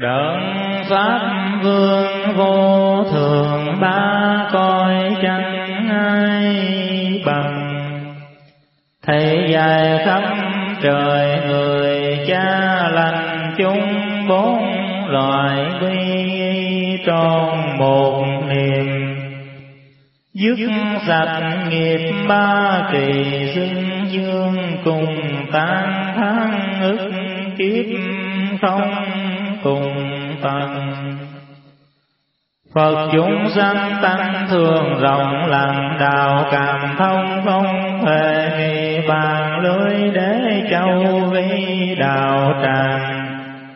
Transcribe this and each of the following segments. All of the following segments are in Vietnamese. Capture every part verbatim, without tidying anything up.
Đấng Pháp Vương vô thường, ba cõi chẳng ai bằng. Thầy dài khắp trời người, cha lành chúng bốn loài quy tròn một niềm. Dứt sạch nghiệp ba kỳ, xưng dương cùng tan tháng ức kiếp không cùng tận. Phật chúng sanh tăng thường rộng lặng, đạo cảm thông không hề nghi bàn lưới để châu vi đạo tràng.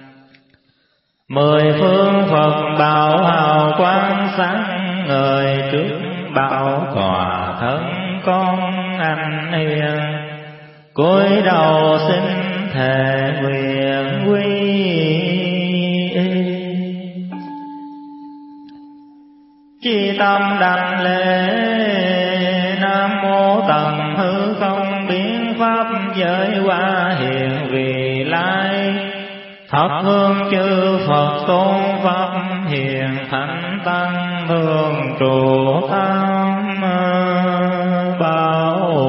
Mười phương Phật bảo hào quang sáng ngời, trước bảo tòa thân con anh hiền. Cúi đầu xin thề nguyện quy y. Chi tâm đảnh lễ Nam Mô Tần Hư Không biến pháp giới qua hiện vì lai. Thập hương chư Phật tôn pháp hiền, thánh tăng thường trụ tam bảo.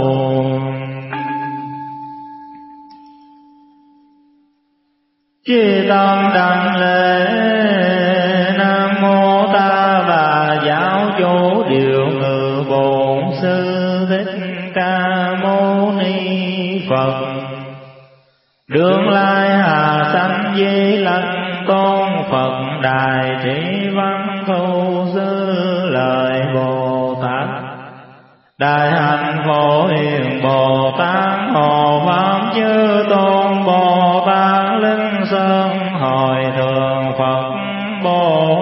Chi tâm đảnh lễ Nam Mô Ta Bà Giáo Chủ Điều Ngự Bổn Sư Thích Ca Mâu Ni Phật. Đương lai hà sanh di lặc tôn Phật, đài trị văn thu sư lời Bồ Tát. Đại hạnh phổ hiền Bồ Tát, hộ pháp chư tôn Bồ Tát, linh sơn hồi thường Phật Bồ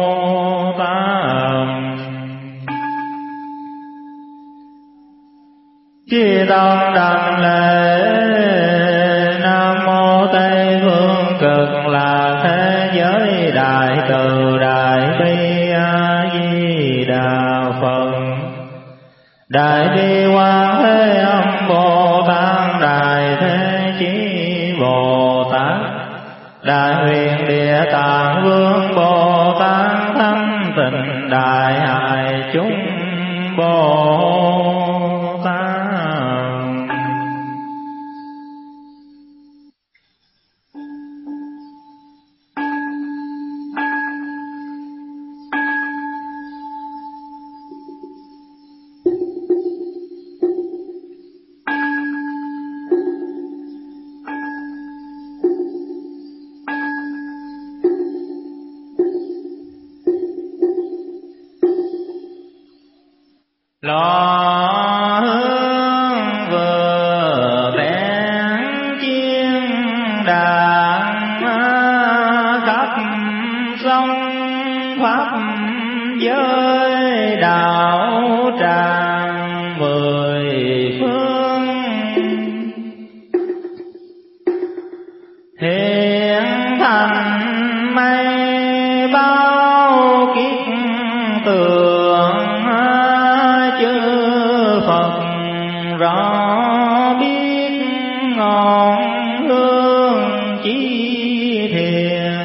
Tát. Chi tâm đảnh lễ Nam Mô Tây Phương Cực Lạc thế giới đại từ đại bi A Di Đà Phật. Đại bi Quan Thế Âm Bồ Tát, đại thế chí Bồ Tát, đại huyền địa tạng vương Bồ Tát, thâm tịnh đại hài chúng Bồ Tát. Lò hương vừa bén chiên đàn, khắp sông pháp giới đạo tràng mười phương. Hiện thành mây bao kiếp tường, rõ biết ngọn hương chí thiền.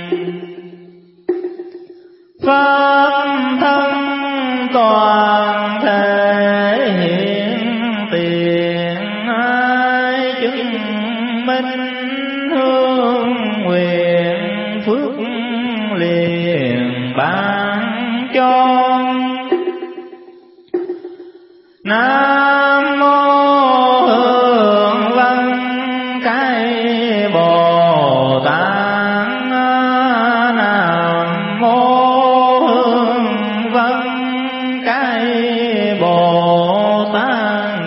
Pháp thân toàn thể hiện tiền, ai chứng minh hương nguyện phước liền ban cho. Nam Mô Hương Văn Cái Bồ Tát. Nam Mô Hương Văn Cái Bồ Tát.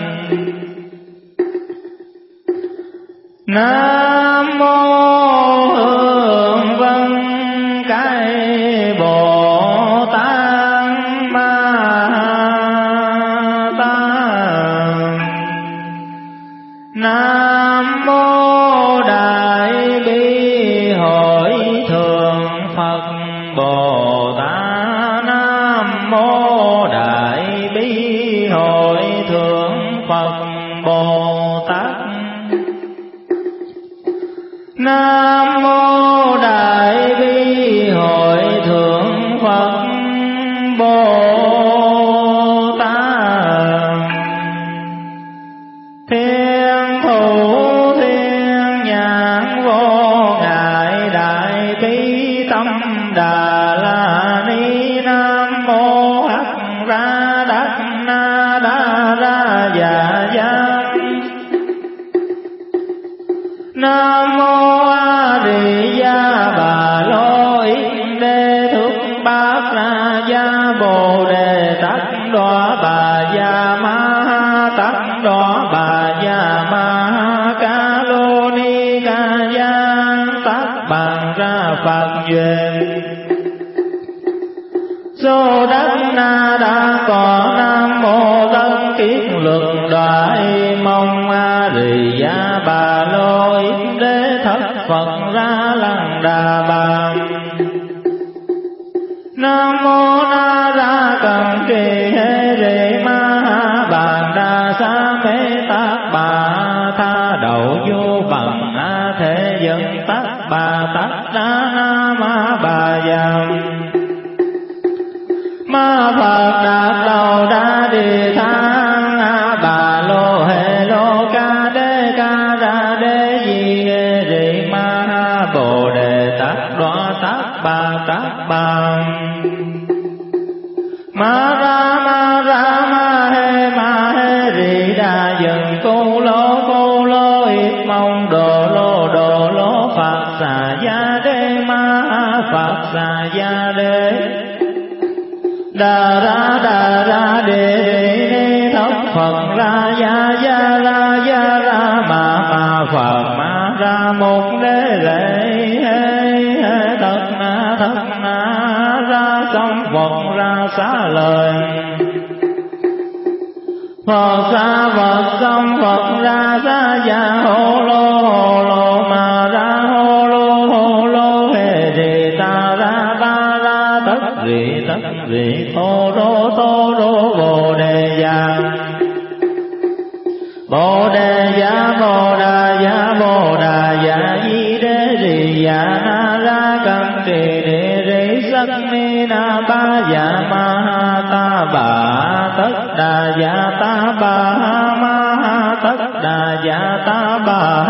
Nam Mô Hương Văn Cái Bồ Tát Ma Tát. Nam Mô Đại Bi Hội Thượng Phật Bồ Tát. Nam Mô Đại Bi Hội Thượng Phật Bồ Tát. Nam Mô Đại Bi đọa bà già ma tắc đọa bà già ma ca lô ni ca giang tắc bằng ra Phật duyên. Sô đắc na đa có nam mô tân kiết luật đoại mong a rì gia bà lô yết đế thất Phật ra lăng đà bà. Nam mô na ra cầm kỳ hê rì ma bàn đa sa mê tát bà tha đậu vô bằng a thế dân tát bà tát đa na ma bà giam. Ma Phật đạt đầu đa đi thang a bà lô hê lô ca đê ca ra đê di hê rì ma bồ đề tát đoa tát bà tát bà. Ma ra ma ra ma hê ma hê rì đà dần cô lô cô lô yết mong đồ lô đồ lô Phật xà gia đê ma Phật xà gia đê. Đà ra đà ra đề đề thất Phật ra gia gia ra gia ra ma ma Phật ma ra một đế rệ hê hê thất na thất na ra xong Phật ra xá lời. Phật xa Phật xong Phật ra xá gia hô lô hô lô ma ra hô lô hô lô hê rì ta ra ta ra tất rì tất rì thô rô thô rô bồ đề già. Bồ đề già bồ đà già bồ đà già di đế rì già na ra cầm trì đề rì sắc ni na ba già ma ta bà tất đà già ta bà ma tất đà già ta bà.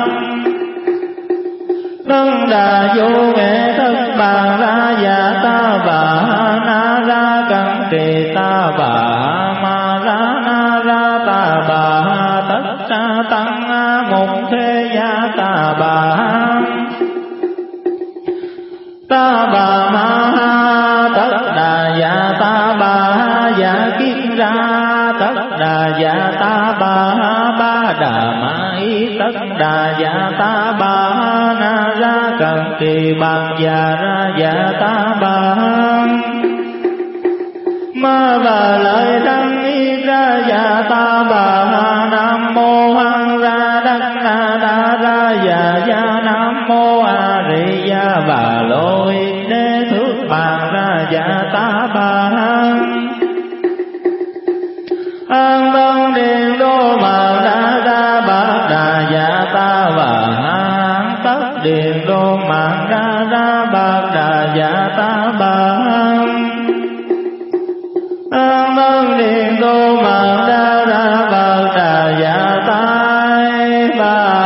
Tân đà vô nghệ thân bà ra già ta bà na ra cầm trì ta bà ma ra na ra ta bà tất sa tăng mục thế gia ta bà. Ta bà ma tất đà già ta bà già kiết ra tất đà già ta bà ba đà ma y tất đà già ta bà na ra cần trì bằng già ra già ta bà. Ma bà lợi đăng y ra già ta bà nam mô hăng ra đắc na đa ra già già nam mô a rì gia bà lô yết đế thước bàn ra già ta bà. An vân điện đô mà đa ra bát đà già ta bà an tất điện đô mà đa ra bát đà già ta bà. An vân điện đô mà đa ra bát đà già ta bà.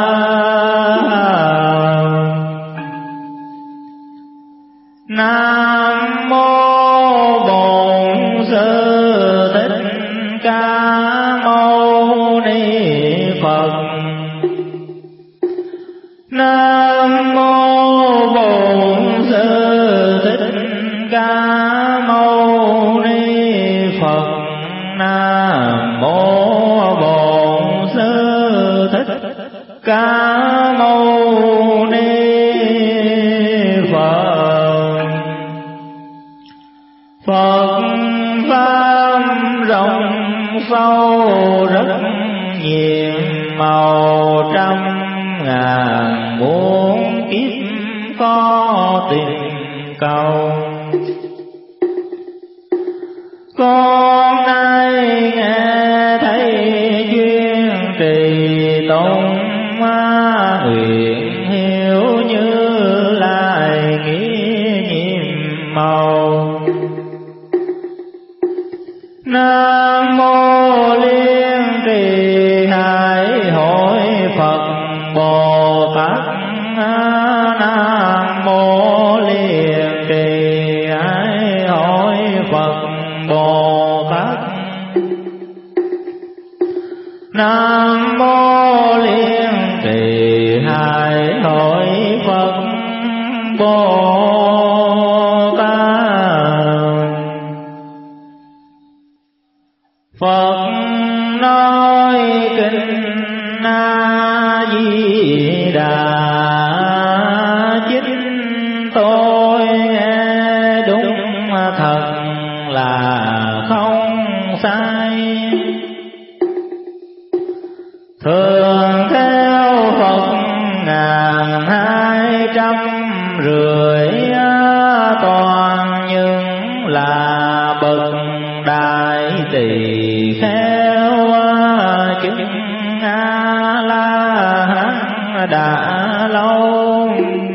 Nam mô Bổn Sư Thích Ca Mâu Ni Phật. Nam mô Bổn Sư Thích Ca Mâu Ni Phật. Nam mô Bổn Sư Thích Ca Mâu Ni Phật. Phật pháp rộng sâu rất nhiều màu trăm ngàn muôn kiếp có tìm cầu. Con nay nghe thấy duyên trì tụng nguyện hiểu như lai nghĩa nhiệm màu. Nam mô Liên Trì Hải Hội Phật Bồ Tát. Nam mô Liên Trì Hải Hội Phật Bồ Tát. Nam mô Liên Trì Hải Hội Phật Bồ Tát. Phật nói kinh A Di Đà, chính tôi nghe đúng thật là không sai. Thường theo Phật ngàn hai trăm rưỡi, toàn những là bậc đại tỳ kheo, chứng A La Hán đã lâu.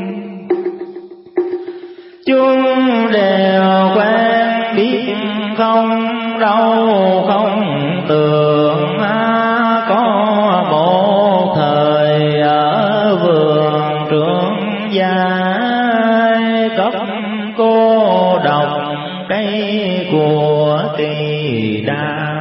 Chúng đều quen biết không đâu không tưởng, có một thời ở vườn Trương Giai, cấp cô độc cây của Kỳ Đàm.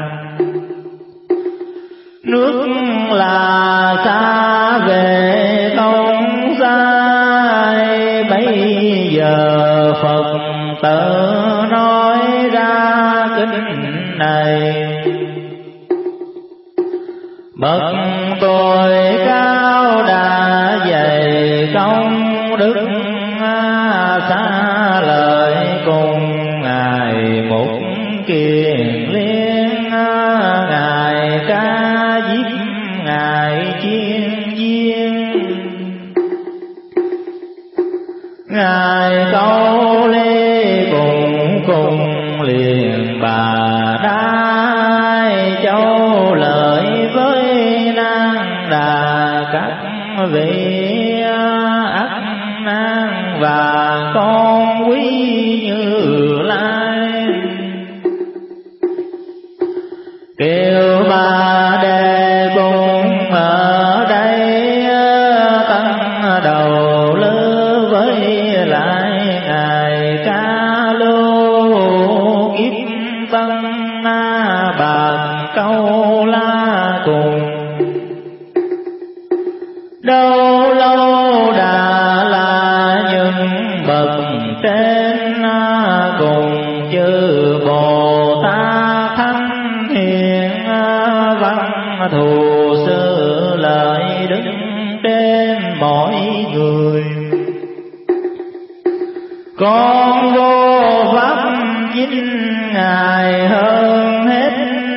Nước là xa về không sai, bây giờ Phật tử nói ra kinh này. Bậc tôi cao đã dày công đức, xa lời cùng Ngài Mục Kiền Liên, Ngài Ca Diếp, Ngài Chiên Viên, Ngài Câu Lê cùng cùng liền Bà Đái Châu lợi với Nan Đà các vị ắt nan và con quý Như Lai. Kêu Bà Đề cùng ở đây tăng đầu lư với lại Ngài Ca Lưu, kiếp tân Bạc Câu La cùng. Đâu lâu đã là những bậc trên, cùng chư Bồ Tát thánh hiền, văn thù sư lợi đứng trên mỗi người. Con vô pháp chính Ngài hơn hết,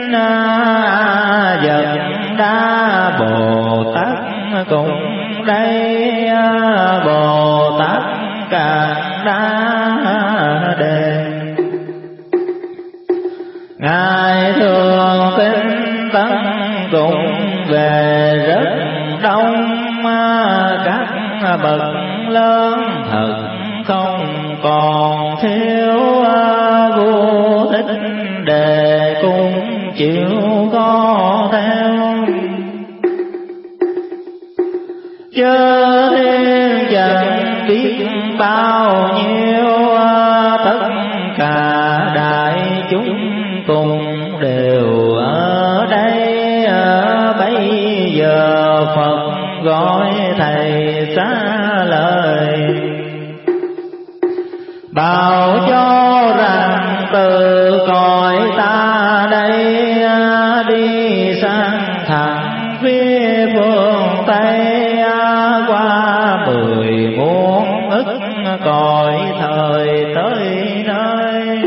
vật đa Bồ Tát cùng đây, Bồ Tát càng đa đề. Ngài thường tinh tấn cùng về rất đông, các bậc lớn thật không còn thiếu, vua Thích Đề cũng chịu có theo. Chớ thiên chẳng biết bao nhiêu, tất cả đại chúng cùng đều ở đây. Bây giờ Phật gọi thầy xá lời, bảo cho rằng từ cõi ta đây đi sang thẳng phía phương Tây, qua mười muôn ức cõi thời tới nơi.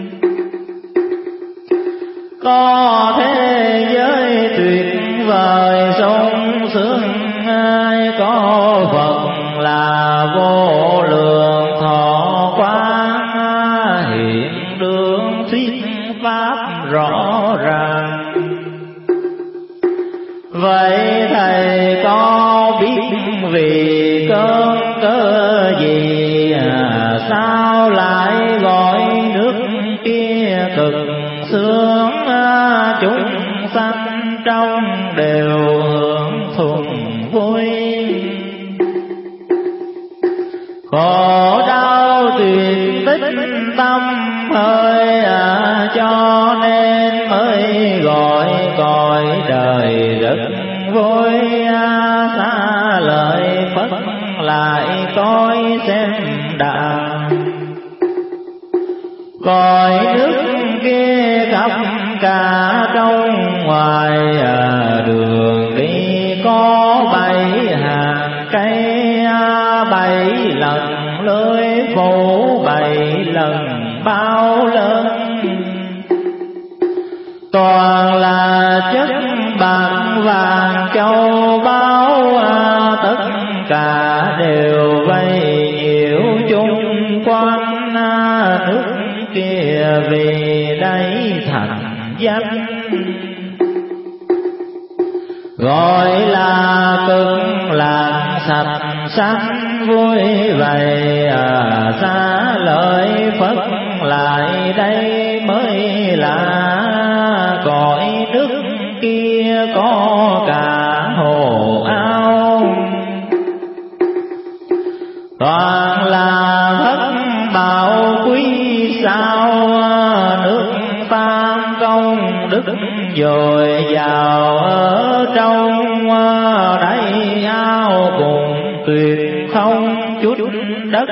Có thế giới tuyệt vời sung sướng, ai có Phật là vô lượng thọ quang, hiện đường thuyết pháp rõ ràng. Vậy thầy có biết vì cơn cớ gì, sao lại gọi nước kia cực sướng, chúng sanh trong đều hưởng thuần vui. Khổ đau tuyệt tích tâm hơi, cho nên mới gọi cõi đời rất vui. Xa lời Phật lại coi xem đạo, cõi nước kia khắp cả trong ngoài, đường đi có bảy hàng cây, bảy lần lưới phủ, bảy lần bao lân. Toàn là chất bạc vàng châu báu, tất cả đều vây nhiễu chung quanh, nước kia vì đây thành danh. Gọi là cực lạc sạch sanh vui vậy, xa lợi Phật lại đây mới là cõi nước kia có cả hồ ao. Toàn là thất bảo quý sao, nước tam công đức dồi dào ở trong, đáy ao cùng tuyệt không chút đất.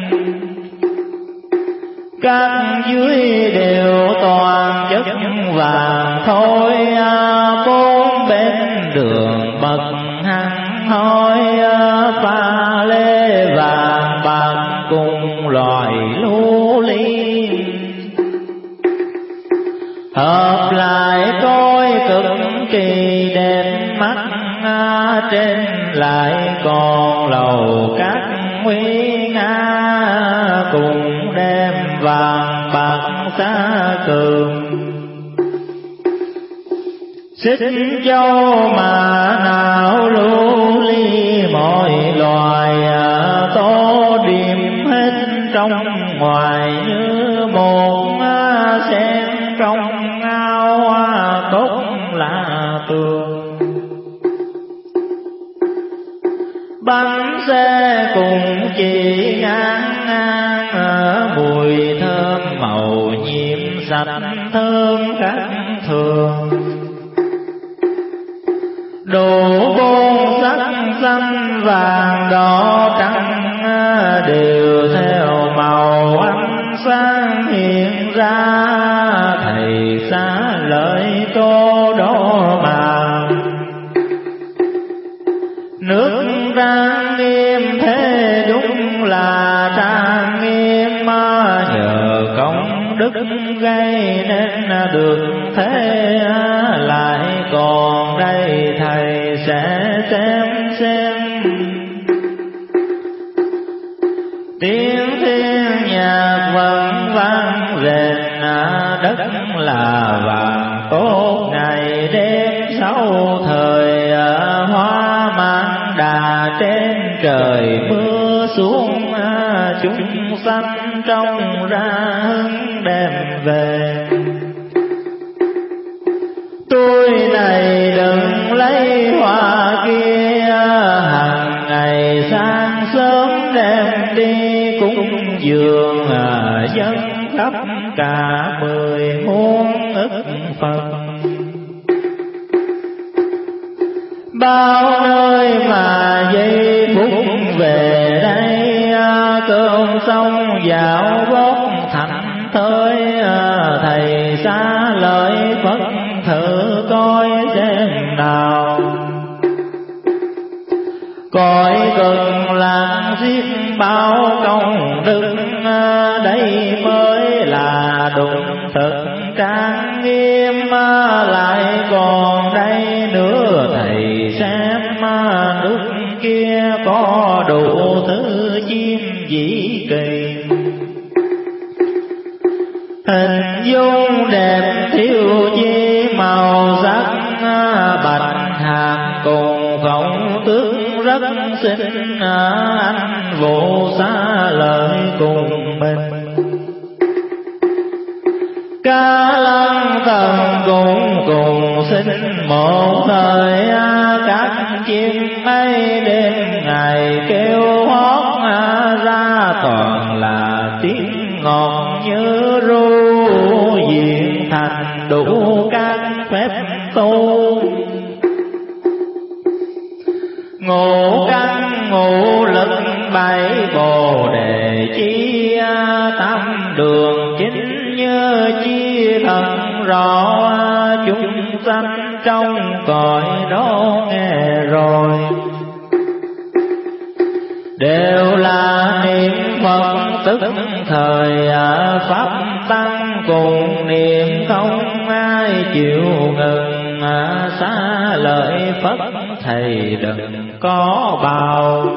Các dưới đều toàn chất vàng thôi, bốn bên đường bậc hăng hoi, pha lê vàng bạc cùng loài lưu ly. Hợp lại coi cực kỳ đẹp mắt, trên lại còn lầu các nguy nga, cùng đem vàng bạc xa cường. Xích châu mà nào lưu ly mọi loài, tô điểm hết trong ngoài như một sen trong ao cốt là tường. Bánh xe cùng chỉ ngang ngang, mùi thơm màu nhiệm sạch thơm khác thường. Đồ bốn sắc xanh vàng đỏ trắng, đều theo màu ánh sáng hiện ra. Thầy xá lợi tô đó mà nước trang nghiêm thế đúng là trang nghiêm, nhờ công đức gây nên được thế. Lại còn đây thầy sẽ xem xem tiếng thiên nhạc vẫn vang rền, đất là vàng tốt ngày đêm sáu thời. Hoa mang đà trên trời mưa xuống, chúng sanh trong ra hứng đem về. Tôi này đừng lấy hoa kia, hàng ngày sáng sớm đem đi cúng dường, dân khắp cả mười muôn ức Phật. Bao nơi mà giây phút về đây, cơn sông dạo bốc thành thơi. Thầy xá lợi Phật thử coi xem nào, cõi cực lạc giết bao công đức, đây mới là đúng thực trang nghiêm. Lại còn đây nữa thầy xem, nước kia có đủ thứ chim dĩ kỳ. Hình dung đẹp thiếu chi màu sắc, bạch hạc cùng khổng tướng rất xinh. Anh vụ xá lợi cùng mình, Ca Lăng Thần cũng cùng xin một thời. Các chim ấy đêm ngày kêu hót ra, toàn là tiếng ngọt như ru. Diện thành đủ các phép tu, ngũ căn ngũ lực bảy bồ đề chi. Tam đường chính như chi thần rõ chúng sanh trong cõi đó nghe rồi, đều là niệm Phật tức thời pháp tăng cùng niệm không ai chịu ngừng, xá lợi Phật thầy đừng có bào.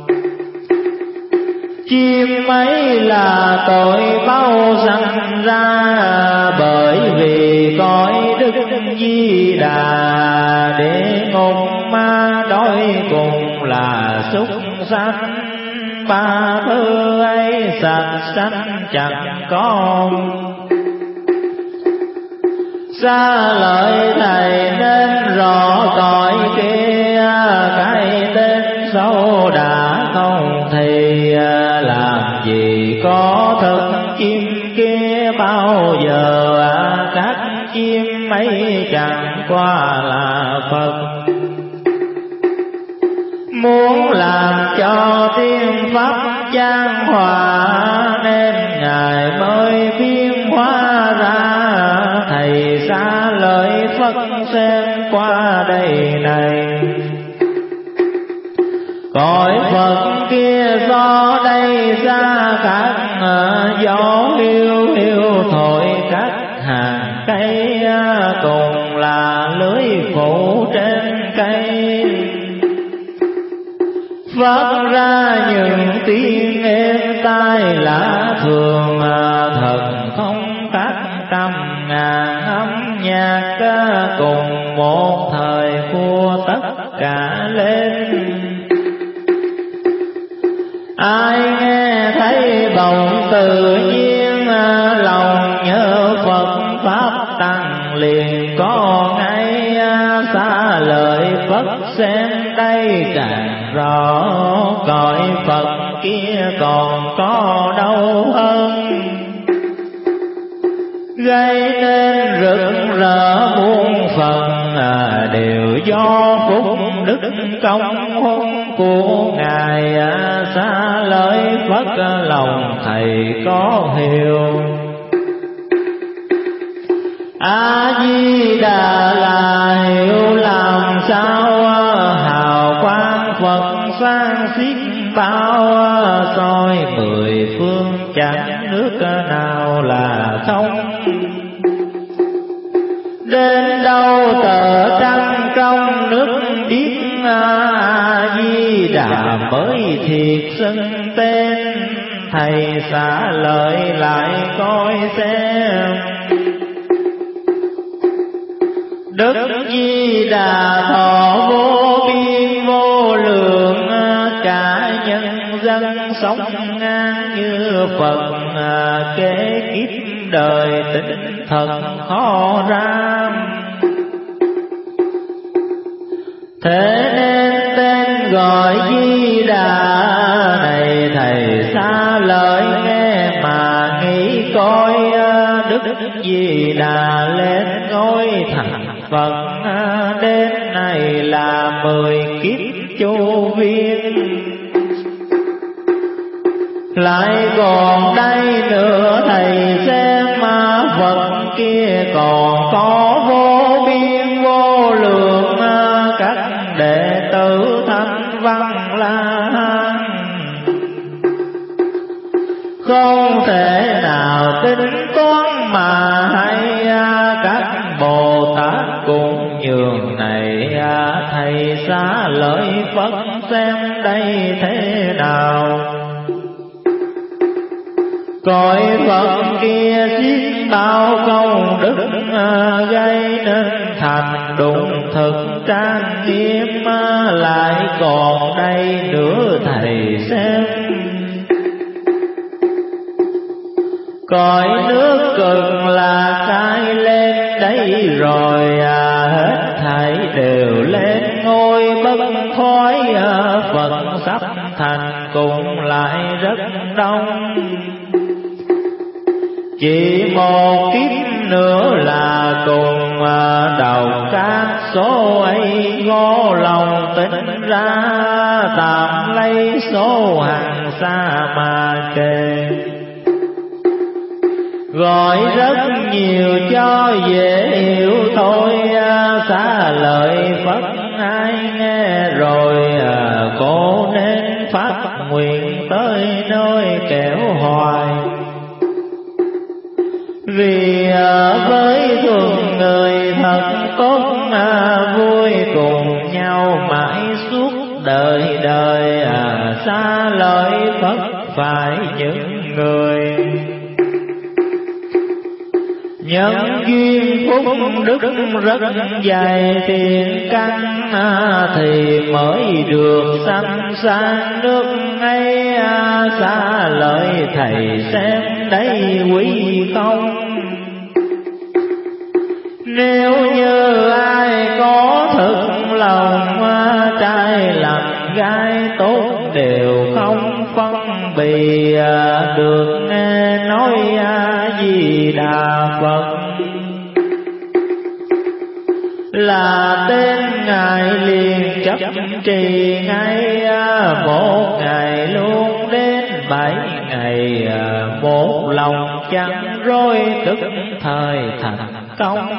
Chim ấy là tội bao sanh ra, bởi vì cõi Đức Di Đà địa ngục ma đói cùng là súc sanh, ba thứ ấy sạch sanh chẳng có. Xá lợi thầy nên rõ cõi kia, cái tên xấu đã không thì làm gì có thân chim kia bao giờ. Các chim ấy chẳng qua là Phật, muốn làm cho tiên pháp chan hòa, nên Ngài mới biến hóa ra. Thầy xá lợi Phật xem qua đây này, cõi Phật kia do đây ra các gió hiu hiu thổi các hàng cây, cùng là lưới phủ trên cây. Phát ra những tiếng êm tai lạ thường, thần thông các trăm ngàn âm nhạc cùng một thời khua tất cả lên. Ai nghe thấy bỗng tự nhiên, lòng nhớ Phật pháp tăng liền có ngay. Xá lợi Phật xem đây càng rõ, cõi Phật kia còn có đâu hơn. Gây nên rực rỡ muôn phần, đều do phúc đức công hôn của Ngài. Xá lợi Phật lòng thầy có hiểu, A Di Đà là hiểu làm sao. Hào quang Phật sáng xiết bao, soi mười phương chẳng nước nào là không. Đến đâu tờ trăng trong nước biết, A Di Đà mới thiệt xưng tên. Thầy xá lợi lại coi xem, Đức Di Đà thọ vô biên vô lượng, cả nhân dân sống ngang như Phật. Kế kiếp đời tính thật khó ram, thế nên tên gọi Di Đà này. Thầy xá lợi nghe mà nghĩ coi, Đức Di Đà lên ngôi thành Phật. Đến này là mười kiếp chu viên, lại còn đây nữa thầy xem. Phật kia còn có vô biên vô lượng, các đệ tử thanh văn la hán. Không thể nào tính toán mà hay, các Bồ Tát cũng nhường này. Thầy xá lợi Phật xem đây thế nào, cõi Phật kia xiết bao công đức, gây nên thành đụng thực trang nghiêm. Lại còn đây nữa thầy xem, cõi nước Cực là khai lên đây rồi. Hết thảy đều lên ngôi bất khói, Phật sắp thành cùng lại rất đông. Chỉ một kiếp nữa là cùng đầu các số ấy. Ngô lòng tính ra tạm lấy số hàng xa mà kề, gọi rất nhiều cho dễ hiểu thôi, xá lợi Phật ai nghe rồi cố nên phát nguyện tới nơi kẻo hoài. Vì với thường người thật tốt vui cùng nhau mãi suốt đời đời, xá lợi Phật phải những người nhân duyên phúc đức rất dài thiện căn, thì mới được sanh sang nước ấy. Xá lợi thầy xem đây quý không, nếu như ai có thực lòng trai lành gái tốt đều không phân bì, được nghe nói A Di Đà Phật là tên ngài liền chấp trì ngay. Một ngày luôn đến bảy ngày, một lòng chẳng rối tức thời thành công.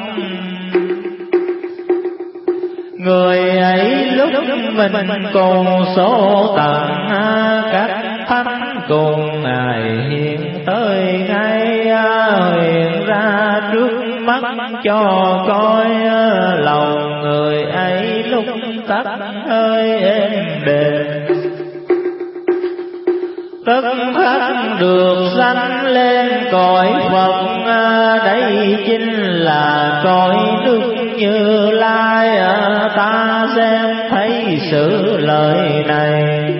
Người ấy lúc mình cùng số tận, các thánh cùng ngài hiện tới ngay, hiện ra trước mắt cho coi. Lòng người ấy lúc tắt hơi êm đềm, tất khắc được sanh lên cõi Phật. Đây chính là cõi Đức Như Lai, ta xem thấy sự lời này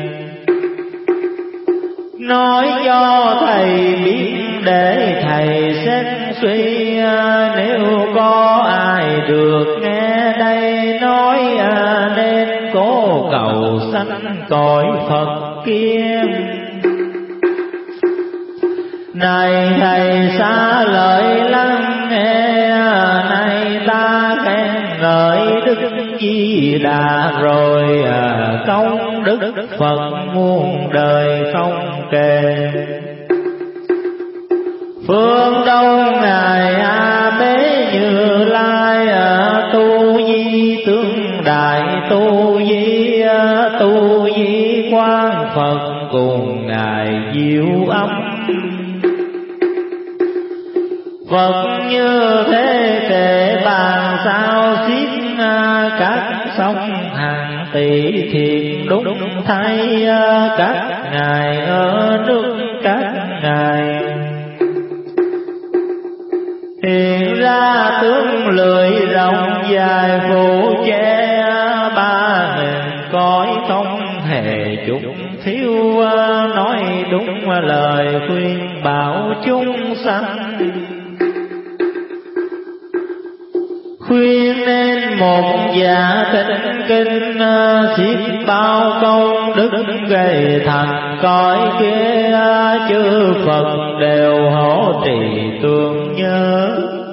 nói cho thầy biết để thầy xét suy. Nếu có ai được nghe đây nói, nên cố cầu sanh cõi Phật kia. Này thầy xá lợi lắng nghe, này ta khen ngợi Đức Di Đà rồi, công đức Phật muôn đời không kể. Phương Đông ngài A Bế Như Lai, tu di tương đại tu di, tu di Quang Phật cùng ngài diệu âm. Phật như thế kể bàn sao xiết, các sông hàng tỷ thiện đúng thay. Các ngài ở nước các ngài hiện ra tướng lưỡi rộng dài phủ che. Ba nghìn cõi không hề chút thiếu, nói đúng lời khuyên bảo chúng sanh. Khuyên nên một dạ tinh kinh, xiết bao công đức gây thành cõi kia. Chư Phật đều hộ trì tương nhớ.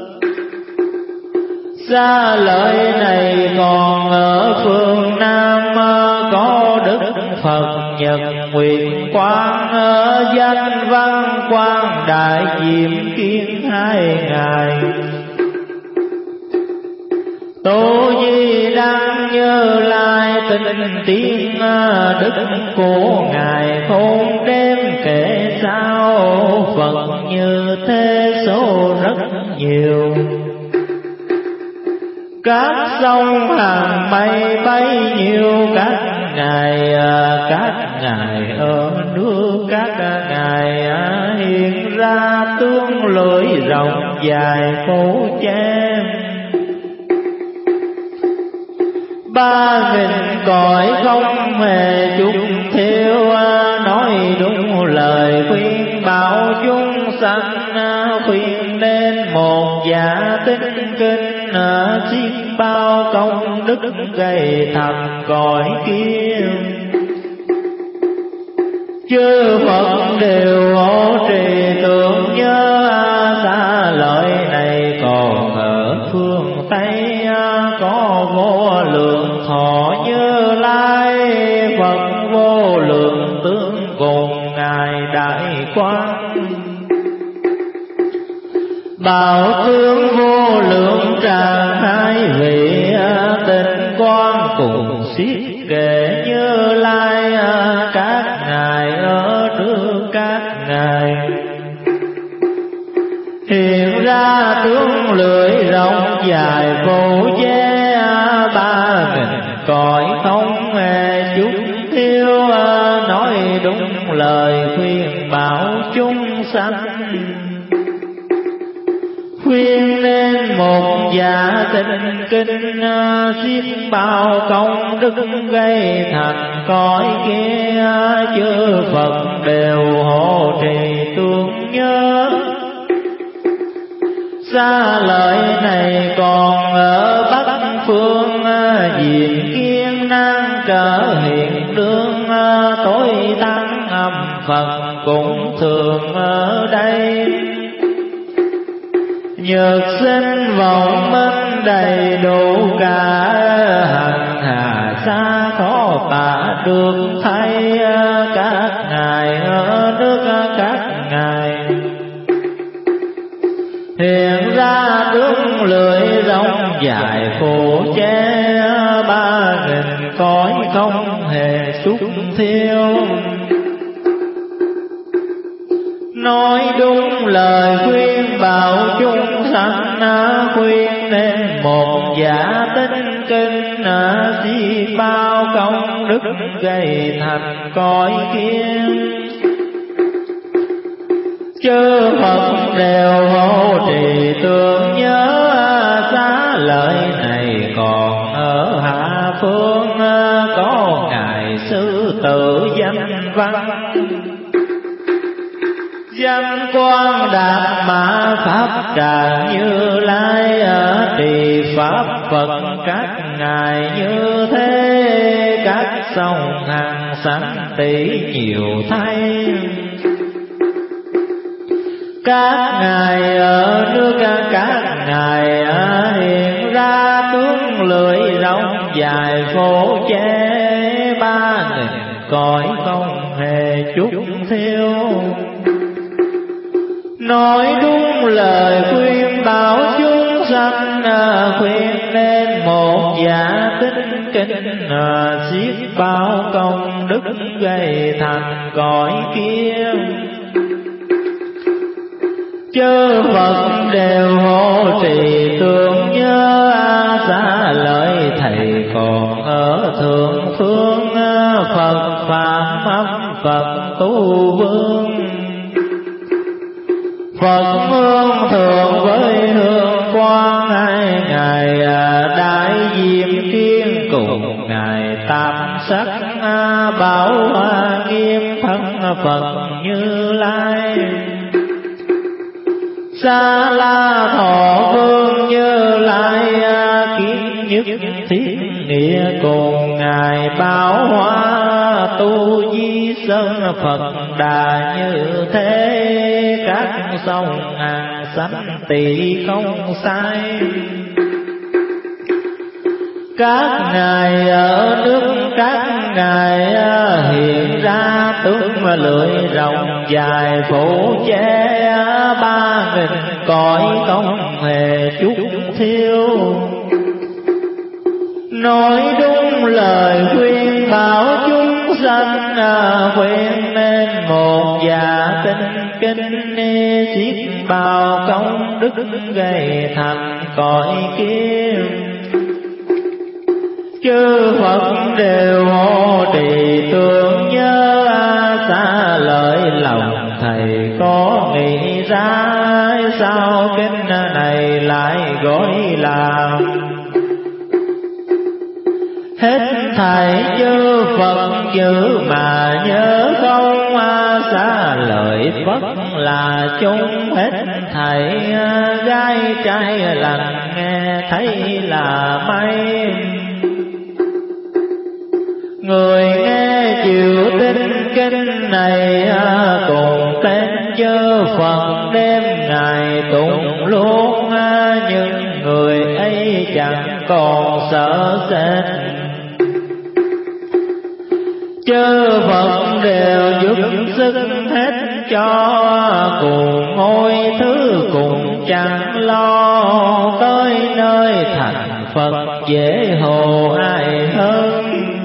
Xá lợi này còn ở phương Nam, có đức Phật Nhật Nguyện Quang, danh văn quang đại diệm kiến hai ngài. Tu Di Đăng Như Lai tinh tiến, đức của ngài không đêm kể sao. Phật như thế số rất nhiều, các sông hàng mây bấy nhiêu. Các ngài các ngài ở nước các ngài hiện ra tướng lưỡi rộng dài phủ che. Ba nghìn cõi không hề chút thiếu, nói đúng lời khuyên bảo chúng sanh. Khuyên nên một dạ tinh kinh, xiết bao công đức gây thành cõi kia. Chư Phật đều hộ trì tưởng nhớ. Xá lợi này còn ở phương Tây, có vô lượng thọ Như Lai. Phật vô lượng tướng cùng ngài đại quang. Bảo tướng vô lượng tràng hai vị, tình quan cùng xiết kể Như Lai. Các ngài ở trước các ngài hiện ra tướng lưỡi rộng dài phổ chế, ba nghìn cõi không hề chút thiếu. Nói đúng lời khuyên bảo chúng sanh, khuyên nên một giả tinh kinh. Xiết bao công đức gây thành cõi kia, chư Phật đều hộ trì tương nhớ. Xa lời này còn ở Bắc phương, diện Kiên Nan trở hiện đương. Tối tăng âm Phật cũng thường ở đây, nhược sinh vọng minh đầy đủ cả. Hằng hà xa khó tả được thấy, các ngài ở nước các ngài hiện ra tướng lưỡi rộng dài phổ che. Ba nghìn cõi không hề xúc thiêu, nói đúng lời khuyên bảo chúng sanh. Khuyên nên một giả tinh kinh, di bao công đức gây thành cõi kia. Chư Phật đều hộ trì tương nhớ. Xá lợi này còn ở hạ phương, có ngài sư tử danh văn. Danh Quang Đạt Mã Pháp Tràng Như Lai, trì Pháp Phật các ngài như thế. Các sông hàng sẵn tỷ nhiều thay, các ngài ở nước các ngài hiện ra tướng lưỡi rộng dài phổ che. Ba nghìn cõi không hề chút thiếu, nói đúng lời khuyên bảo chúng sanh. Khuyên nên một giả tinh kinh, xiết bao công đức gây thành cõi kia. Chư Phật đều hộ trì tương nhớ. Xá lợi thầy còn ở thượng phương, Phật Phạm âm Phật Tu Vương. Phật hương thường với hương quang, hai ngài đại diệm kiên cùng ngài tam sắc. Bảo hoa nghiêm thân Phật Như Lai. Sa La Thọ Vương Như Lai, kiến nhất thiết nghĩa cùng ngài Bảo Hoa. Tu Di Sơn Phật Đà như thế, các sông hàng sánh tỷ không sai. Các ngài ở nước các ngài hiện ra tướng lưỡi rộng dài phổ che. Ba nghìn cõi không hề chút thiếu, nói đúng lời khuyên bảo chúng sanh. Khuyên nên một giả tinh kinh, xiết bao công đức gây thành cõi kia. Chư Phật đều hộ trì tương nhớ. Xá lợi lòng thầy có nghĩ ra, sao kinh này lại gọi là hết thảy chư Phật giữ mà nhớ không. Xá lợi Phật là chúng hết thảy, gái trai lành nghe thấy là may. Người nghe chịu tin kinh này, cùng tên chư Phật đêm ngày tụng luôn. Nhưng người ấy chẳng còn sợ sệt, chư Phật đều giúp sức hết cho, cùng ngôi thứ cùng chẳng lo, tới nơi thành Phật dễ hộ ai hơn.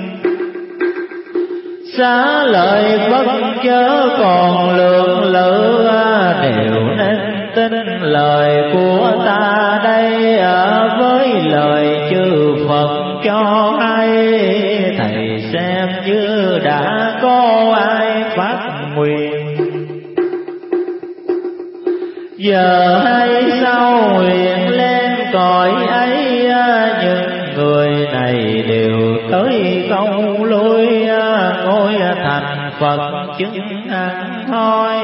Xá lợi Phật chớ còn lượng lự, đều nên tin lời của ta đây, với lời chư Phật cho hay, thầy xem như đã có ai phát nguyện. Giờ hay sau nguyện lên cõi ấy, những người này đều tới không lui, ngôi thành Phật chứng hẳn thôi.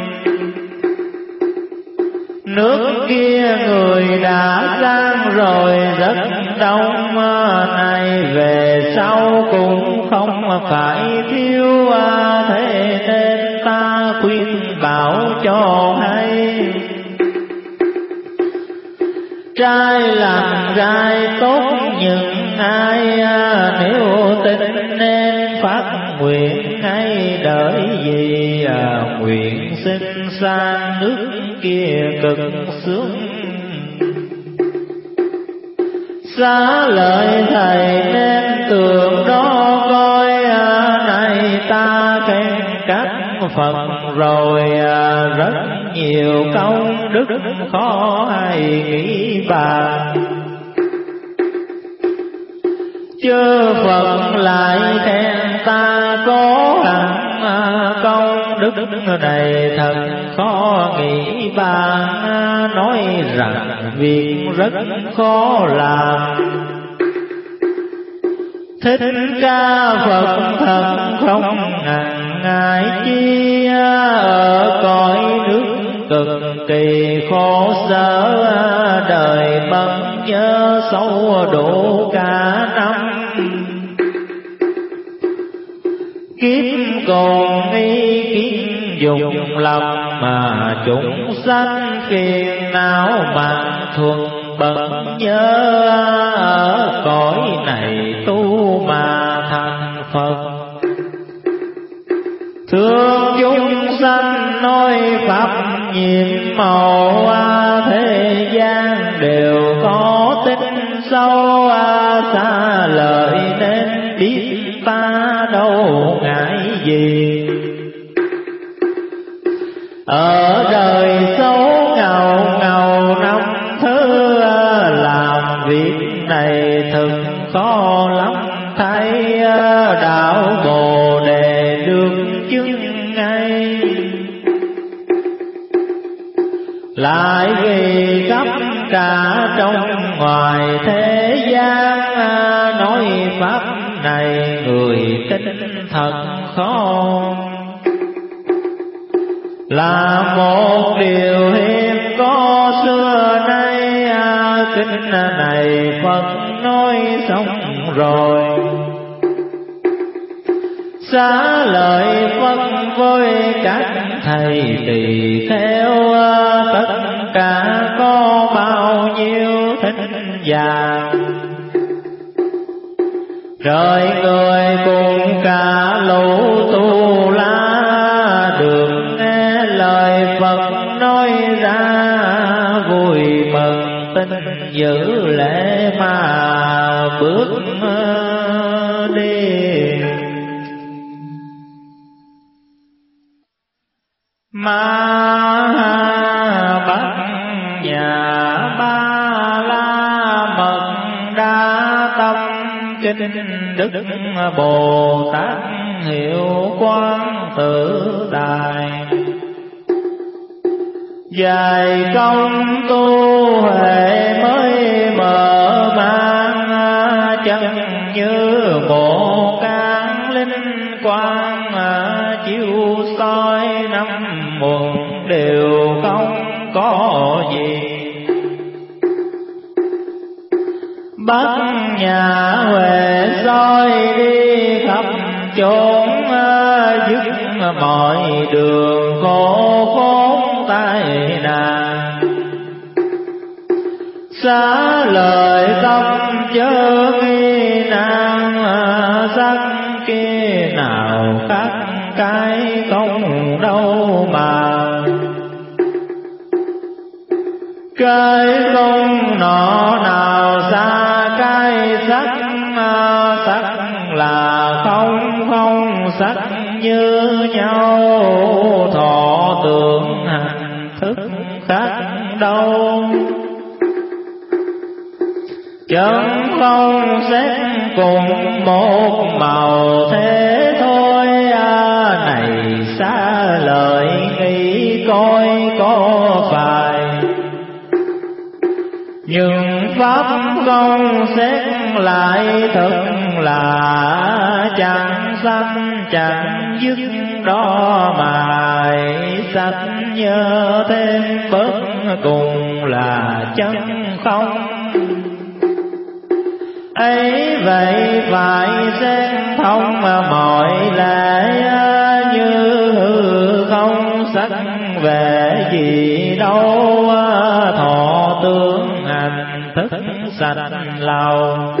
Nước kia người đã sang rồi rất đông, này về sau cũng không phải thiếu, thế nên ta khuyên bảo cho hay. Trai làm trai tốt những ai, nếu tin nên phát nguyện hay đợi gì, nguyện xin sang nước kia cực sướng. Xá lợi thầy nên tưởng đó coi, này ta khen các Phật rồi, rất nhiều công đức khó ai nghĩ bàn. Chư Phật lại khen ta có hẳn công đức này thật khó nghĩ bàn, nói rằng việc rất khó làm. Thích Ca Phật thật không ngần ngại chi, ở cõi nước cực kỳ khổ sở, đời bận nhớ sâu đủ cả năm. Kiếp còn ý kiến dùng lòng, mà chúng sanh phiền não mà thuần bận nhớ, ở cõi này tu mà thành Phật. Thương chúng sanh nói pháp nhiệm màu, thế gian đều có tính sâu, xa lời nên biết ta đâu ngại gì. Ở đời xấu ngầu ngầu năm thứ, làm việc này thật khó lắm thấy, đạo Bồ Đề được chứng ngay. Lại vì khắp cả trong ngoài thế gian, nói pháp này người tin thật khó. Là một điều hiếm có xưa nay, kinh này Phật nói xong rồi. Xá lợi Phật với các thầy tỳ kheo, tất cả có bao nhiêu thính vàng. Rồi người cùng cả lũ tu la, được nghe lời Phật nói ra, vui mừng tin giữ lễ mà bước đi. Ma Bát Nhã Ba La Mật Đa Tâm Kinh Đức Bồ Tát Hiệu Quang Tự Đài. Dài công tu huệ mới mở mang, chân như một cán linh quang, chiếu soi năm muộn đều không có gì. Bát Nhã Huệ soi đi khắp chốn, dứt mọi đường khổ khốn tai nạn. Xá lợi tâm chớ nghi nan, sắc kia nào cái không nọ nào xa cái sắc, sắc là không, không sắc như nhau, thọ tưởng hành thức khác đâu. Chân không xét cùng một màu thế thôi, à, này xa lời nghĩ coi có phải. Nhưng pháp không xét lại thật là chẳng sanh chẳng dứt đó mài, sạch nhớ thêm bất cùng là chân không. Ấy vậy phải xem thông mọi lẽ, như hư không sắc về gì đâu, thọ tướng hành thức sạch lòng.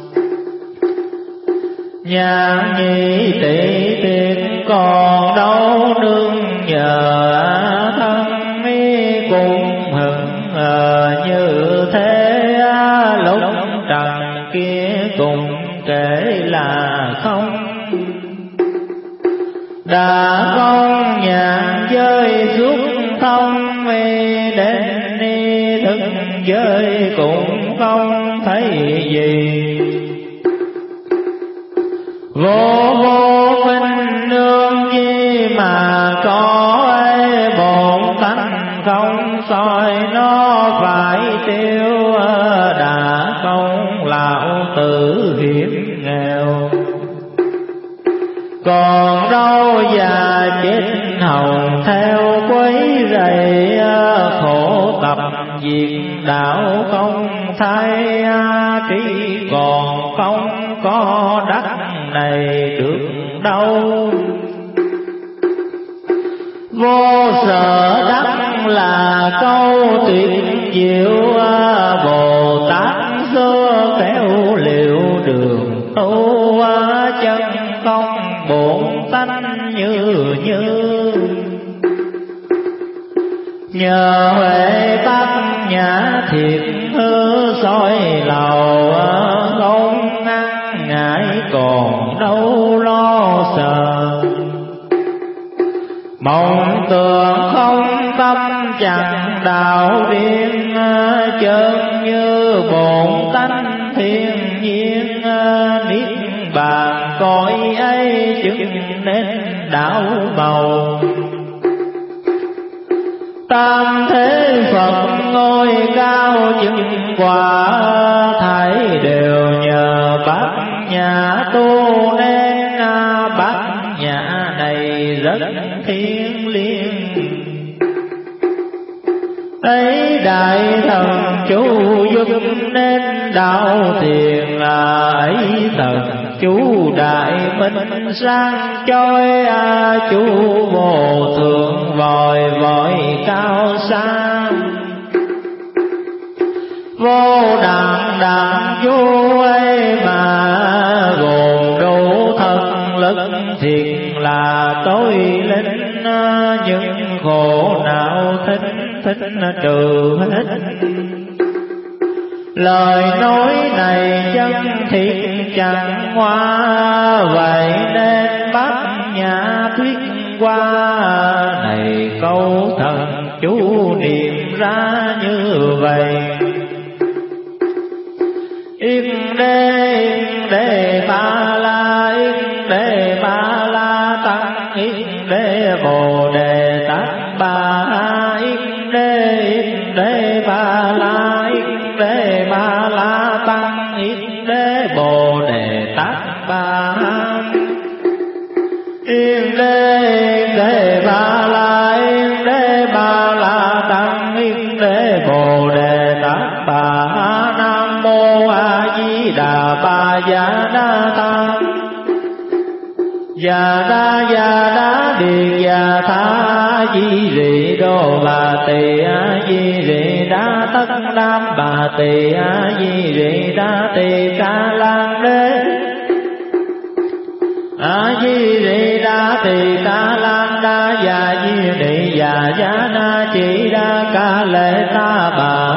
Nhàn nhị tỷ tiết còn đâu đương nhờ, thân mi cùng hững như thế, lúc trần kia cùng kể là không. Đã không nhàn giới suốt thông, đến đi thức giới cũng không thấy gì. Vô vô minh nương chi mà có ấy, bổn tánh không soi nó phải tiêu, đã không lão tử hiểm nghèo. Còn đâu già chết hồng theo quấy rầy, khổ tập việc đạo không thay, trí còn không có đắc này được đâu. Vô sở đắc là câu tuyệt diệu, Bồ Tát xưa khéo liệu đường tu, chân không bổn tánh như như. Nhờ huệ bát nhã thiệt hư soi lầu, không ngăn ngại còn đâu lo sợ. Mộng tưởng không tâm chẳng đạo điên, chân như bổn tánh thiên nhiên. Niết bàn cõi ấy chứng nên đạo màu. Tam thế Phật ngôi cao chứng quả, thảy đều nhờ bát nhã tu nên. Bát nhã này rất thiêng liêng, ấy đại thần chú giúp nên đạo thiền. Ấy thần chú đại minh sang chói, chú vô thượng vòi vòi cao sang. Vô đẳng đẳng chú ấy mà gồm đủ thân lực, thiệt là tối linh. Những khổ não thích thích trừ hết. Lời nói này chân thiệt chẳng hoa, vậy nên bát nhã thuyết qua. Này câu thần chú niệm ra như vậy. Yên đê yên đê ba la, yên đê ba la tăng, yên đê bồ đề tát ba. Yên đê yên đê ba la, yên đê ba la tăng, yên đê bồ đề tát ba. Yên đê yên đê ba la, yên đê ba la tăng, yên đê bồ đề tát ba. Nam mô A Di Đà Ba Gia Đa Tăng. Già đa già đá điền già tha di rị đô bà tỳ a di rị đá tất nam bà tỳ a di rị đá tỳ ca lan đế a di rị đá tỳ ca lan đa già di rị già giá na chỉ đa ca lệ ta bà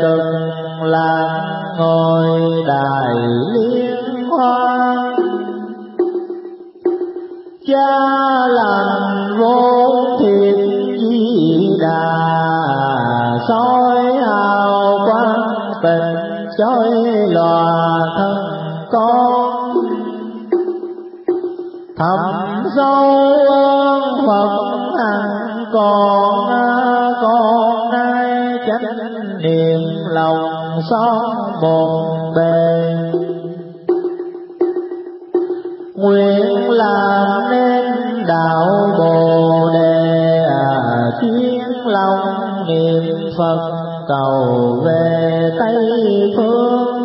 Lạc ngồi đài liên hoan. Cha lành vốn thiện di đà, soi hào quang tình chói lòa thân con. Thầm sâu ơn Phật hằng còn, con nay chánh niệm lòng son một bề. Nguyện làm nên đạo Bồ Đề, chuyên lòng niệm Phật cầu về Tây phương.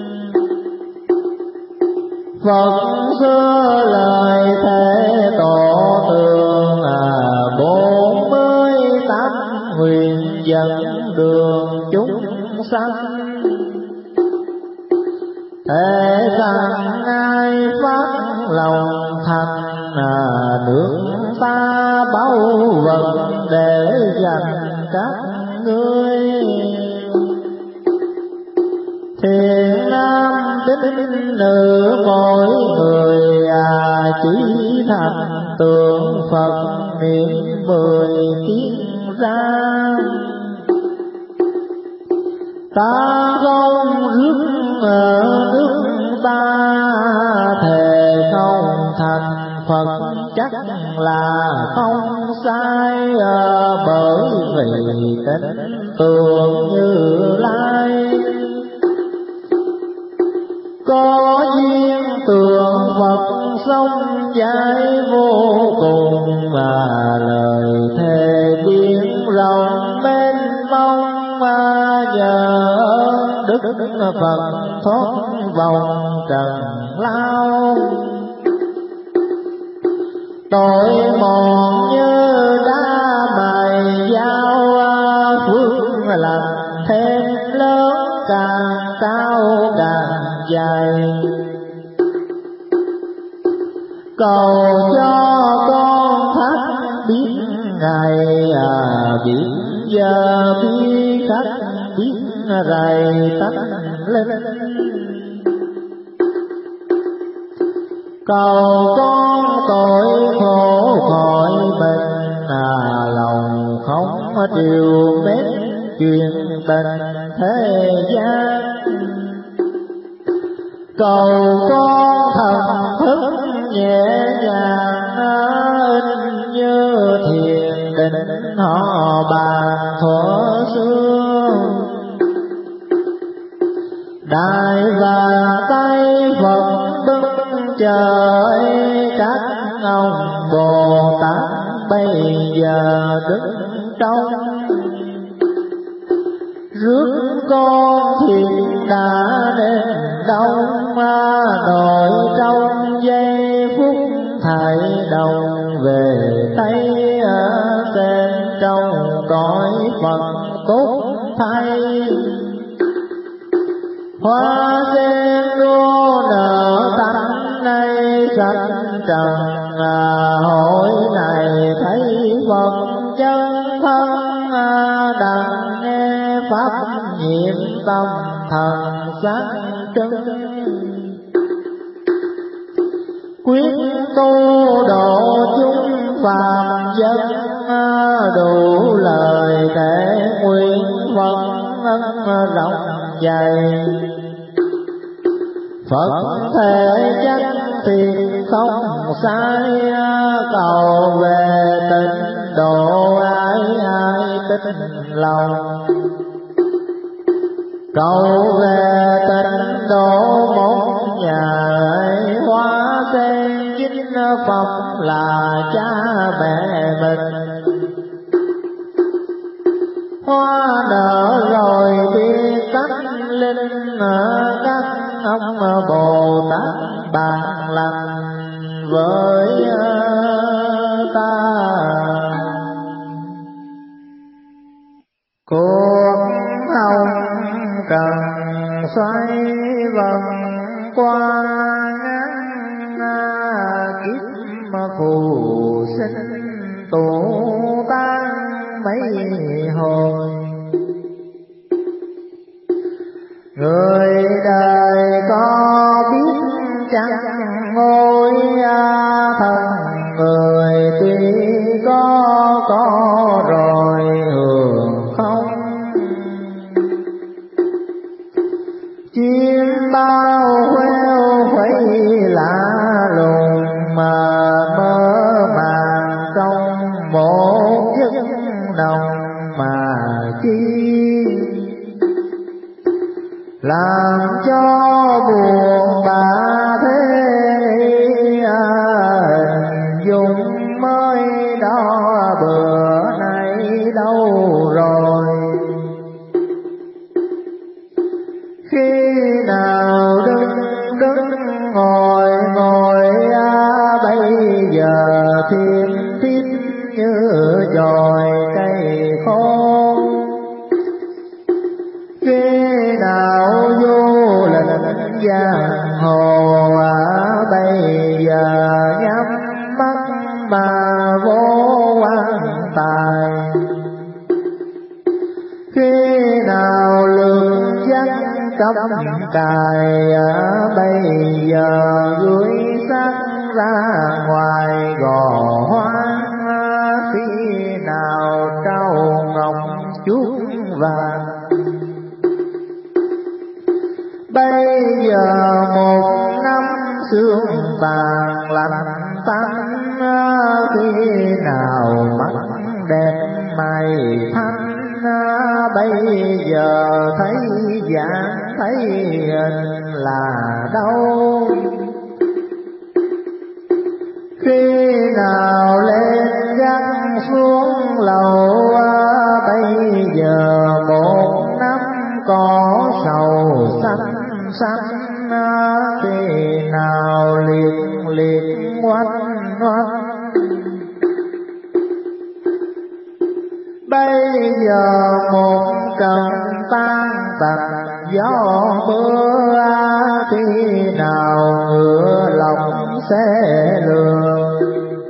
Phật xưa lời thế tổ tường, bốn mươi tám nguyện dẫn đường chúng sanh. Thế rằng ai phát lòng thành, nước ta báu vật để dành các ngươi. Thiện nam tín nữ mỗi người, chỉ thành tượng Phật niệm mười tiếng ra. Ta không rước ở nước ta, thề không thành Phật chắc là không sai. Bởi vì tính tượng Như Lai, có duyên tượng Phật sống giải vô cùng. Mà lời thề biển rộng mênh mông, nhờ Đức Phật thoát vòng trần lao. Tội mòn như đá mài dao, phước lành thêm lớn càng cao càng dài. Cầu cho con thác biết ngày, biết giờ biết khách biết rày tắt lên. Cầu con tội khổ khỏi mình, lòng không triều mến chuyện tình thế gian. Cầu con thần thức nhẹ nhàng, như thiền định họ bàn thuở xưa. Đại và tay Phật bưng trời, các ông Bồ Tát bây giờ đứng trong. Rước con thiện đã đến đông, nội trong giây phút thải đồng về Tây. Tên trong cõi Phật tốt thay, hoa sen đua nở tánh nay sanh trần. Hội này thấy Phật chân thân, đặng nghe pháp nhiệm tâm thần sáng trưng. Quyết tu độ chúng phàm dân, đủ lời kể nguyện Phật ân rộng dày. Phật thể chánh thiện không sai, cầu về tịnh độ ai ai tích lòng. Cầu về tịnh độ một nhà, hoa sen chính Phật là cha mẹ mình. Hoa nở rồi biết cách linh, các ông Bồ Tát bạn lành với ta. Cuộc hồng trần xoay vần qua, kiếp phù sinh tụ tan mấy hồi. Người đời có biết chăng ngôi thân người tuy có có rồi hưởng không, chim bao queo khuấy lạ lùng mà mơ màng trong một giấc nồng mà chi làm cho buồn bã thế hình dung mới đó bữa nay đâu rồi. Khi nào đứng đứng ngồi ngồi bây giờ thiên thiết như dòi cây khô, khi nào vô lịch giang hồ bây giờ nhắm mắt mà vô quan tài, khi nào lương dắt cấm cài bây giờ gửi xác ra ngoài gò hoang, khi nào trao ngọc chuốt vàng. Bây giờ một năm sương vàng lạnh tanh, khi nào mắt đẹp mày thanh, bây giờ thấy dạng thấy hình là đâu, khi nào lên gác xuống lầu bây giờ một năm có sầu xanh xanh, khi nào liệt liệt ngoanh ngoanh. Bây giờ một trận tan tành gió mưa, khi nào ngựa lòng sẽ lường.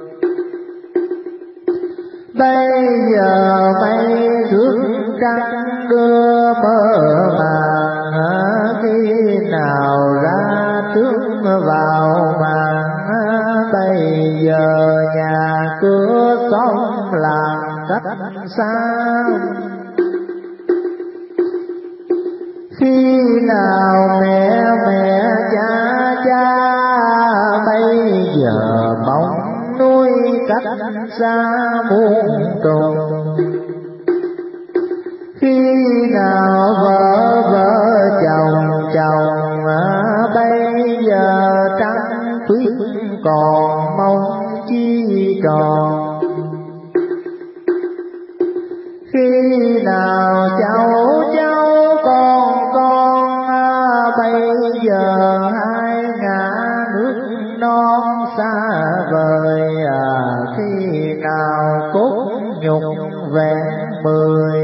Bây giờ mây rước trăng đưa mơ màng, khi nào ra trước vào màn. Bây giờ nhà cửa xóm làng cách xa, khi nào mẹ mẹ cha cha. Bây giờ bóng nuôi cách xa muôn trùng, khi nào vợ vợ chồng chồng. Bây giờ trăng tuyết còn mong chi tròn, khi nào cháu cháu con con. Bây giờ hai ngả nước non xa vời, khi nào cốt nhục vẹn mười.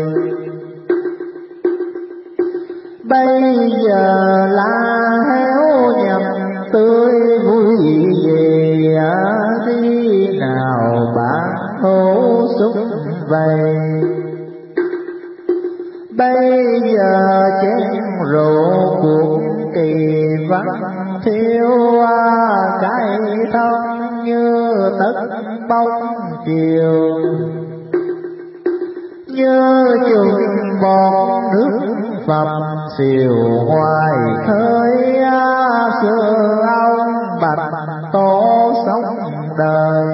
Bây giờ lá héo nhầm tươi vui về, khi nào bạn hổ xúc vầy. Bây giờ chén rượu cuộc kỳ văn thiếu, cái thân như tất bóng chiều, như chùm bọt nước phập xìu hoài khơi. Xưa ông bạch tổ sống đời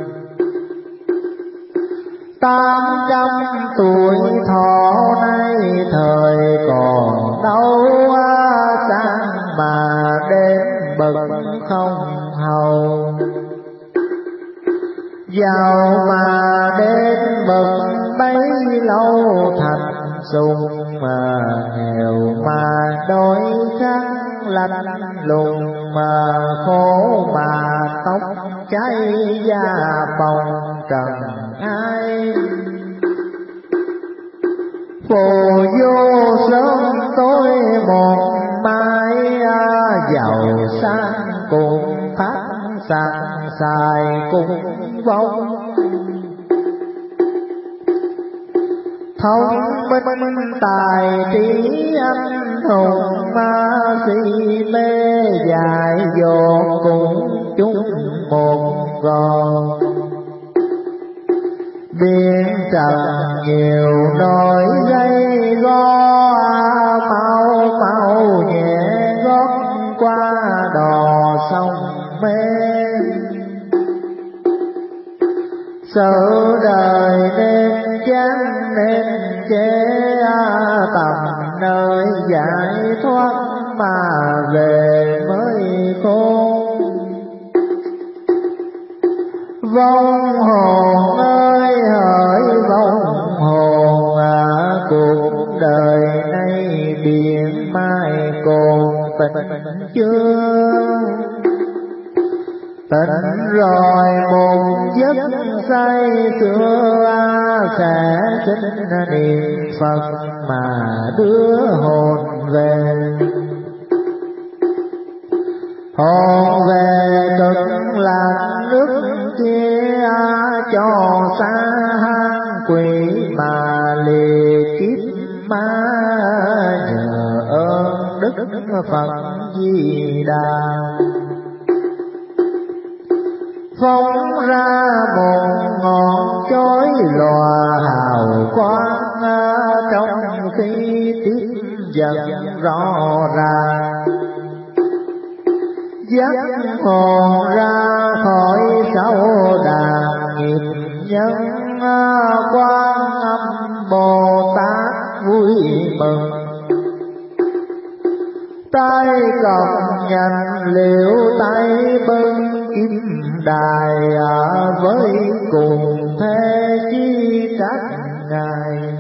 tám trăm tuổi thọ, nay thời còn đâu sang mà đến bậc không hầu. Giàu mà đến bậc bấy lâu thành sùng, mà nghèo mà đôi khăn lạnh lùng, mà khổ mà tóc cháy da bồng trần ai. Phù vô sớm tối một mai, giàu sang cùng thác sạc xài cùng vong. Thông minh tài trí anh hùng ma si mê dại dột cùng chung một gòn. Biển trần nhiều nỗi gây go, mau mau nhẹ gót qua đò sông mênh. Sự đời nên chán nên chế, tầm nơi giải thoát mà về mới khôn. Vong hồn ơi hỡi vong hồn, à, cuộc đời nay biển mai cồn tình chưa. Tỉnh rồi một giấc say sưa, sẽ xin niệm Phật mà đưa hồn về. Hồn về cực lạc nước kia, cho xa hang quỷ mà lìa kiếp ma. Nhờ ơn Đức Phật Di Đà, phóng ra một ngọn chói lòa hào quang, trong khi tiếp dần rõ ràng. Dắt hồn ra khỏi sâu đàn nghiệp nhân, Quan Âm Bồ Tát vui mừng. Tay cầm nhành liễu tay bưng kim đài, với cùng thế chi trách ngài.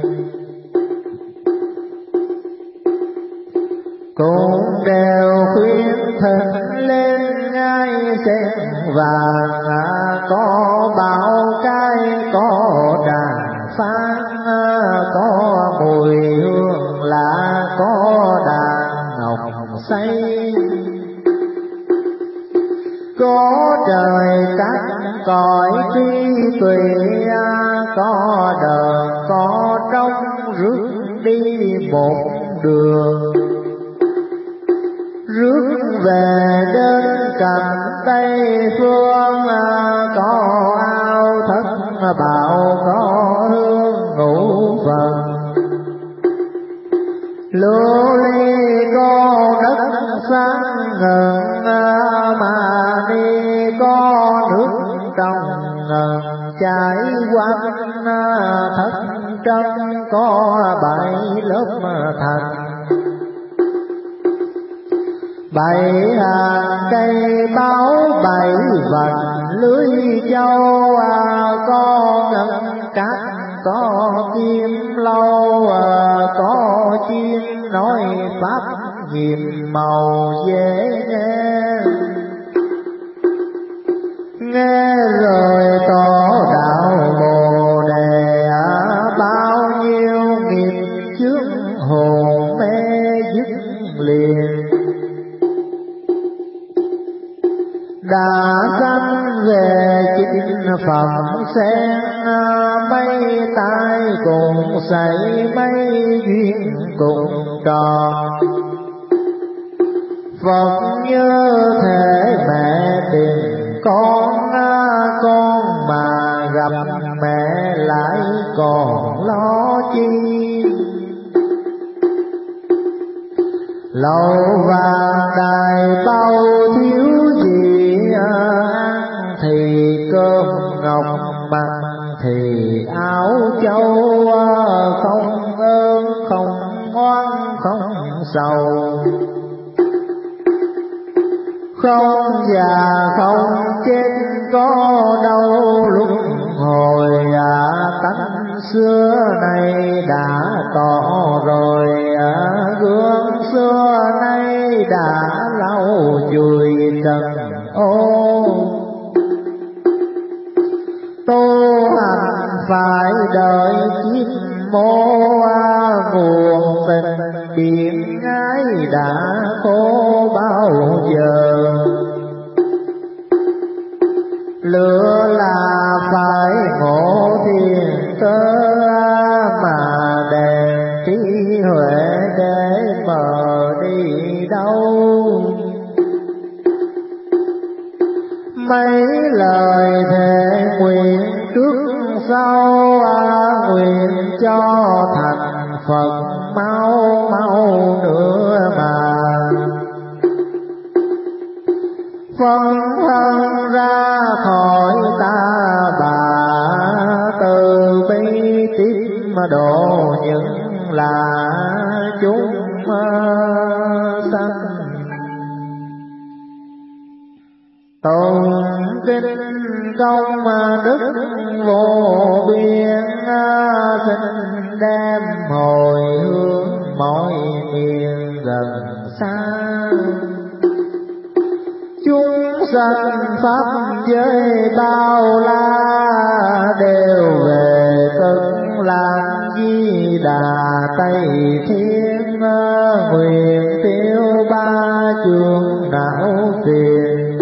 Cũng đều khuyên thỉnh lên ngai sen vàng, có bảo cái có đàn phán, có mùi hương lạ, có đàn ngọc say. Có trời cắt cõi trí tuệ, có đời có trống rước đi một đường. Rước về đến cạnh Tây phương, có ao thất bảo, có hương ngũ phần. Lưu ly có đất sáng ngần, mà đi có nước trong ngần chảy quanh. Thất trâm có bảy lớp thành, bảy hàng cây báo bảy vành lưới châu. Có ngân cát có kim lâu, có chim nói pháp nhiệm màu dễ nghe. Nghe rồi tỏ đạo Bồ Đề, bao nhiêu nghiệp chướng hồn mê dứt liền. Đã sanh về chính phẩm sen, mấy tay cùng xảy mấy duyên cùng tròn. Phật như thể mẹ tìm con, con mà gặp mẹ lại còn lo chi. Lầu vàng đài bao thiếu gì, ăn thì cơm ngọc, bằng thì áo châu. Không ơn không ngoan không sầu, không già không chết có đâu luân hồi. Tánh xưa nay đã tỏ rồi, gương xưa nay đã lau chùi trần ô. Tu hành phải đợi chiếc mô, nguồn tình biển ái đã khô bao giờ. Lửa là phải ngộ thiên cơ, mà đèn trí huệ để mở đâu. Mấy lời thề nguyện trước sau, nguyện cho thành Phật mau mau nữa mà. Phân thân ra khỏi ta bà, từ bi tiếp độ những là chúng sanh. Tôn kính công đức vô biên, xin đem hồi hướng mọi miền gần xa. Chúng sanh pháp giới bao la, đều về từng làng Di Đà Tây Thiên. Nguyện tiêu ba trường não phiền,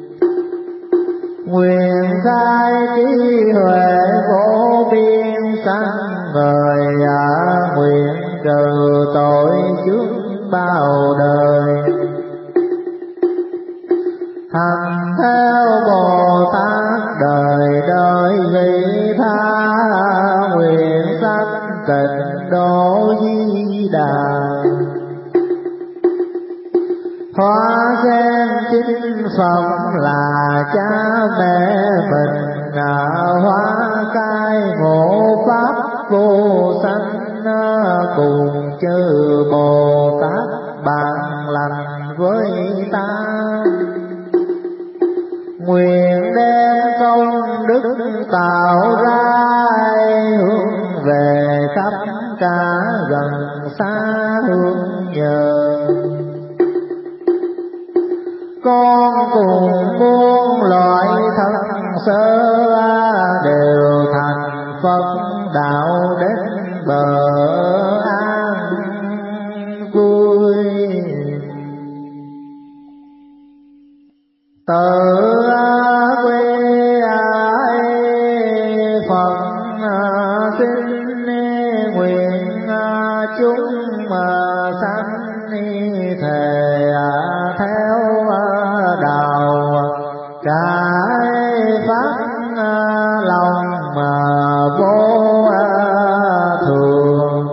nguyện khai trí huệ vô biên sáng ngời. Nguyện trừ tội trước bao đời, hành theo Bồ Tát đời đời vị tha. Nguyện sanh tịnh độ Di Đà, hóa khen chính phẩm là cha mẹ mình. Hóa cai ngộ pháp vô sanh, cùng chư Bồ Tát bạn lành với ta. Nguyện đem công đức tạo ra, hướng về khắp cả gần xa hướng nhờ. Con cùng muôn loại thân sơ, đều thành Phật đạo đến bờ an vui. Tự quy Phật xin nguyện chúng sanh thề theo đạo cái pháp lòng vô thường.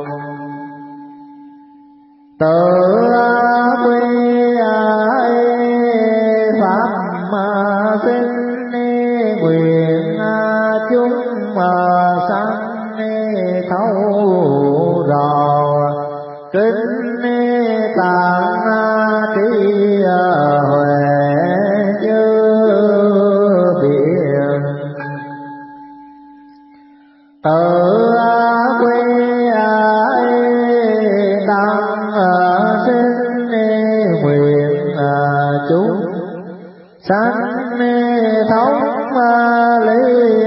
Tự quy pháp xin nguyện chúng sanh thấu rõ kính tạng trí huệ như biển. Tự quy tăng xin nguyện chúng sanh thống lý